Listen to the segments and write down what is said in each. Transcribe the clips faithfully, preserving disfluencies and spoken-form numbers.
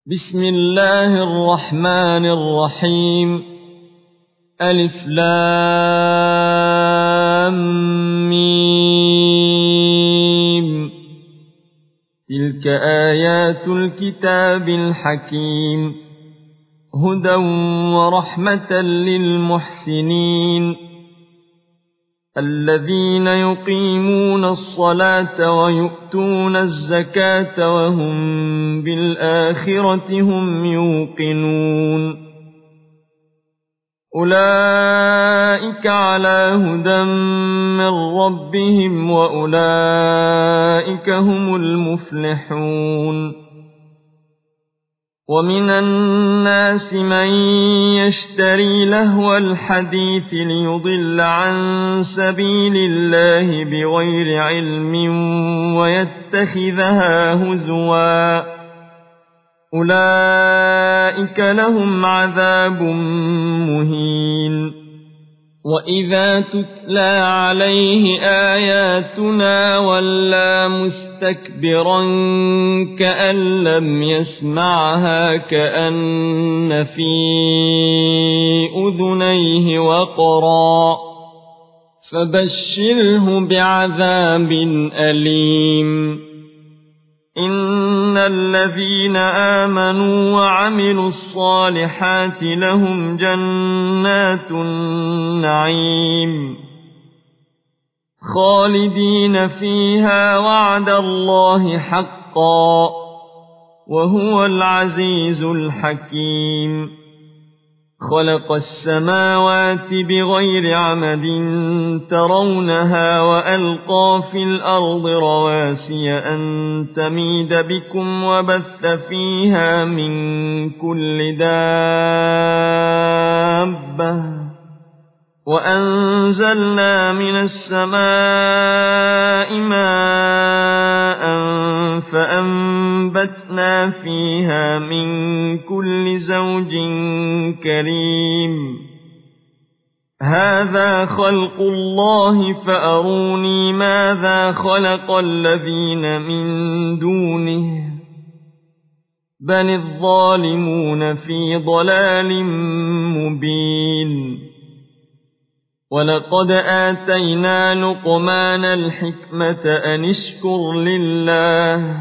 بسم الله الرحمن الرحيم. ألف لام ميم. تلك آيات الكتاب الحكيم، هدى ورحمة للمحسنين الذين يقيمون الصلاة ويؤتون الزكاة وهم بالآخرة هم يوقنون. أولئك على هدى من ربهم وأولئك هم المفلحون. ومن الناس من يشتري لهو الحديث ليضل عن سبيل الله بغير علم ويتخذها هزوا، أولئك لهم عذاب مهين. وإذا تتلى عليه آياتنا ولى مستكبرا كأن لم يسمعها كأن في أذنيه وقرا، فبشره بعذاب أليم. إن الذين آمنوا وعملوا الصالحات لهم جنات النعيم خالدين فيها وعد الله حقا، وهو العزيز الحكيم. خلق السماوات بغير عمد ترونها وألقى في الأرض رواسي أن تميد بكم وبث فيها من كل دابة، وأنزلنا من السماء ماء فأنبتنا فيها من كل زوج كريم. هذا خلق الله فأروني ماذا خلق الذين من دونه، بل الظالمون في ضلال مبين. ولقد آتينا لقمان الحكمة أن اشكر لله،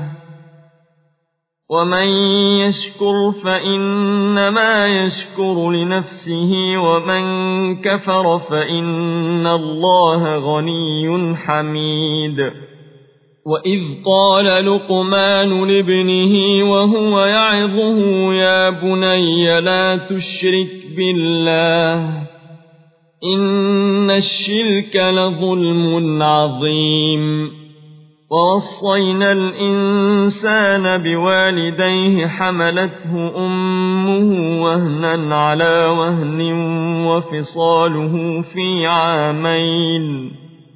ومن يشكر فإنما يشكر لنفسه، ومن كفر فإن الله غني حميد. وإذ قال لقمان لابنه وهو يعظه يا بني لا تشرك بالله إن الشرك لظلم عظيم. ووصينا الإنسان بوالديه حملته أمه وهنا على وهن وفصاله في عامين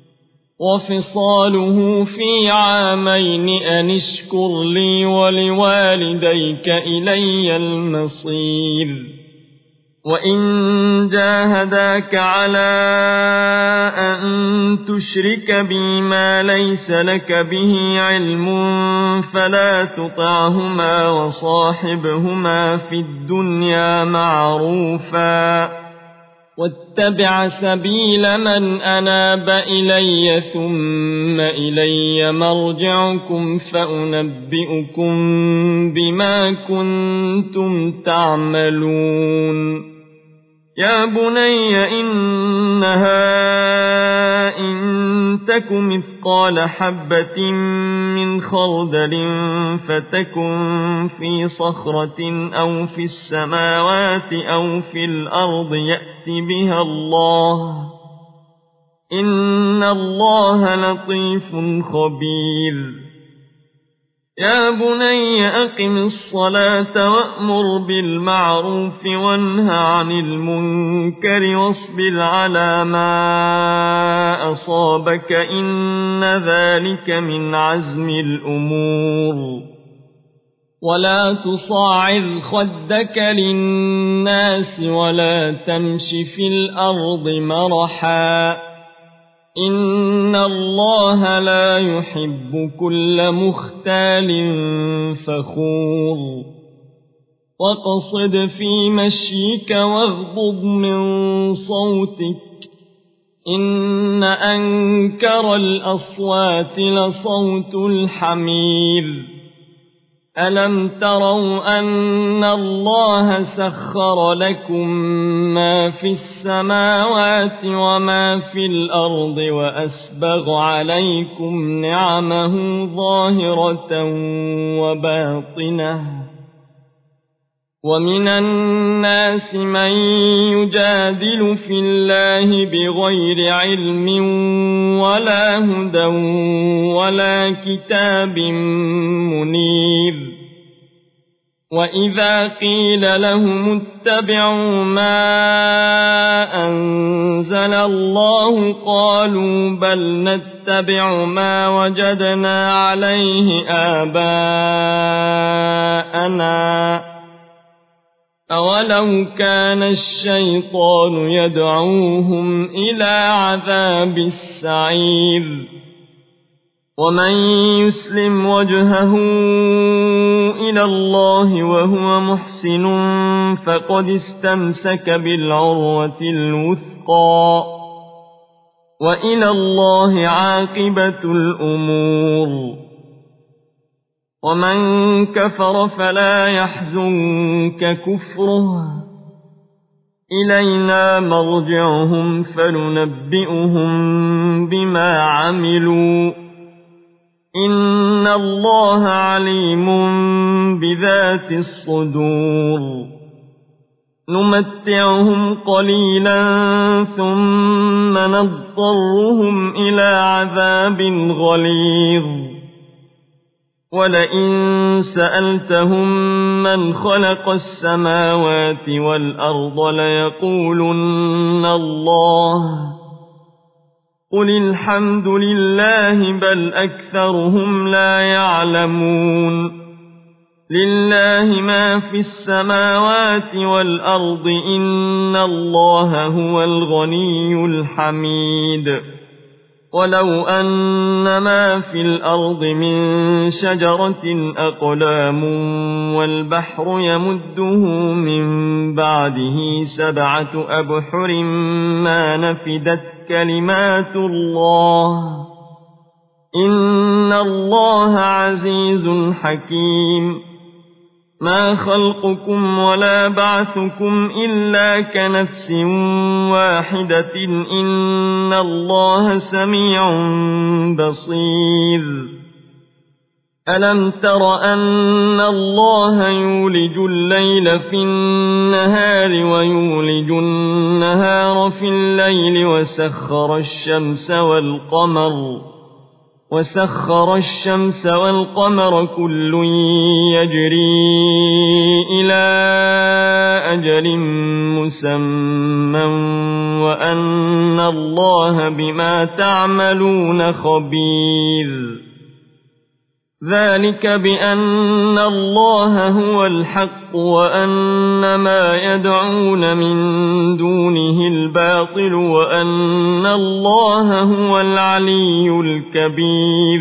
وفصاله في عامين أن اشكر لي ولوالديك إلي المصير. وإن جاهداك على أن تشرك بي ما ليس لك به علم فلا تطعهما وصاحبهما في الدنيا معروفا، واتبع سبيل من أناب إلي ثم إلي مرجعكم فأنبئكم بما كنتم تعملون. يا بني إنها إن تك مثقال حبة من خردل فتكن في صخرة أو في السماوات أو في الأرض يأت بها الله، إن الله لطيف خبير. يا بني أقم الصلاة وأمر بالمعروف وانه عن المنكر واصبر على ما أصابك إن ذلك من عزم الأمور. ولا تصاعر خدك للناس ولا تمش في الأرض مرحا، إن الله لا يحب كل مختال فخور. واقصد في مشيك واغضض من صوتك إن أنكر الأصوات لصوت الحمير ألم تروا أن الله سخر لكم ما في السماوات وما في الأرض وأسبغ عليكم نعمه ظاهرة وباطنة ومن الناس من يجادل في الله بغير علم ولا هدى ولا كتاب منير وإذا قيل لهم اتبعوا ما أنزل الله قالوا بل نتبع ما وجدنا عليه آباءنا أولو كان الشيطان يدعوهم إلى عذاب السعير ومن يسلم وجهه إلى الله وهو محسن فقد استمسك بالعروة الوثقى وإلى الله عاقبة الأمور ومن كفر فلا يحزنك كفره إلينا مرجعهم فننبئهم بما عملوا إن الله عليم بذات الصدور نمتعهم قليلا ثم نضطرهم إلى عذاب غليظ ولئن سألتهم من خلق السماوات والأرض ليقولن الله قل الحمد لله بل أكثرهم لا يعلمون لله ما في السماوات والأرض إن الله هو الغني الحميد ولو أن ما في الأرض من شجرة أقلام والبحر يمده من بعده سبعة أبحر ما نفدت كلمات الله إن الله عزيز حكيم ما خلقكم ولا بعثكم إلا كنفس واحدة إن الله سميع بصير ألم تر أن الله يولج الليل في النهار ويولج النهار في الليل وسخر الشمس والقمر وسخر الشمس والقمر كل يجري إلى أجل مسمى وأن الله بما تعملون خبير ذلك بأن الله هو الحق وأن ما يدعون من دونه الباطل وأن الله هو العلي الكبير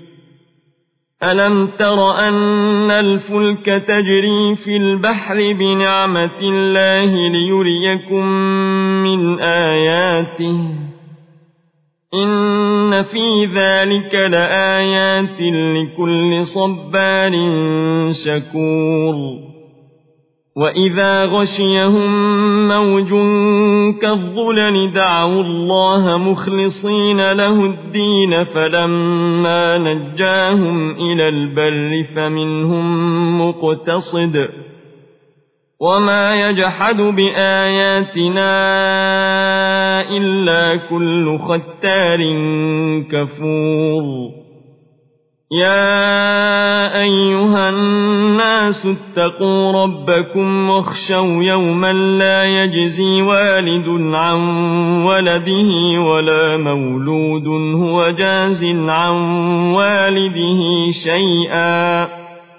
ألم تر أن الفلك تجري في البحر بنعمة الله ليريكم من آياته إن في ذلك لآيات لكل صبار شكور وإذا غشيهم موج كالظلل دعوا الله مخلصين له الدين فلما نجاهم إلى البر فمنهم مقتصد وما يجحد بآياتنا إلا كل ختار كفور يا أيها الناس اتقوا ربكم واخشوا يوما لا يجزي والد عن ولده ولا مولود هو جاز عن والده شيئا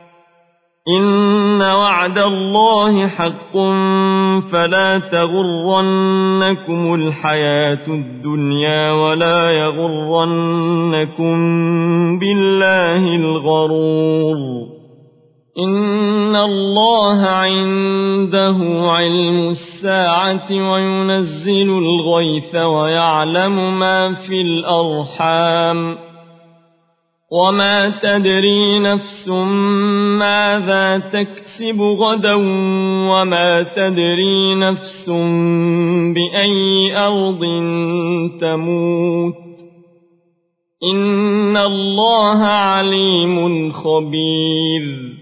إن وعد الله حق فلا تغرنكم الحياة الدنيا ولا يغرنكم بالله الغرور إن الله عنده علم الساعة وينزل الغيث ويعلم ما في الأرحام وما تدري نفس ماذا تكسب غدا وما تدري نفس بأي أرض تموت إن الله عليم خبير